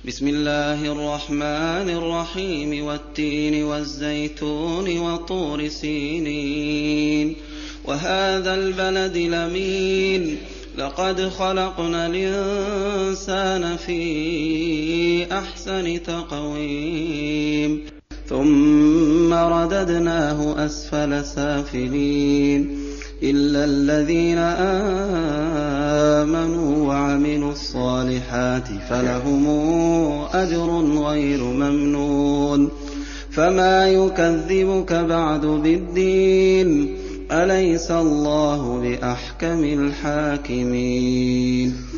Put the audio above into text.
بسم الله الرحمن الرحيم والتين والزيتون وطور سينين وهذا البلد الأمين لقد خلقنا الإنسان في أحسن تقويم ثم رددناه أسفل سافلين إلا الذين آمنوا وعملوا الصالحات فلهم أجر غير ممنون فما يكذبك بعد بالدين أليس الله بأحكم الحاكمين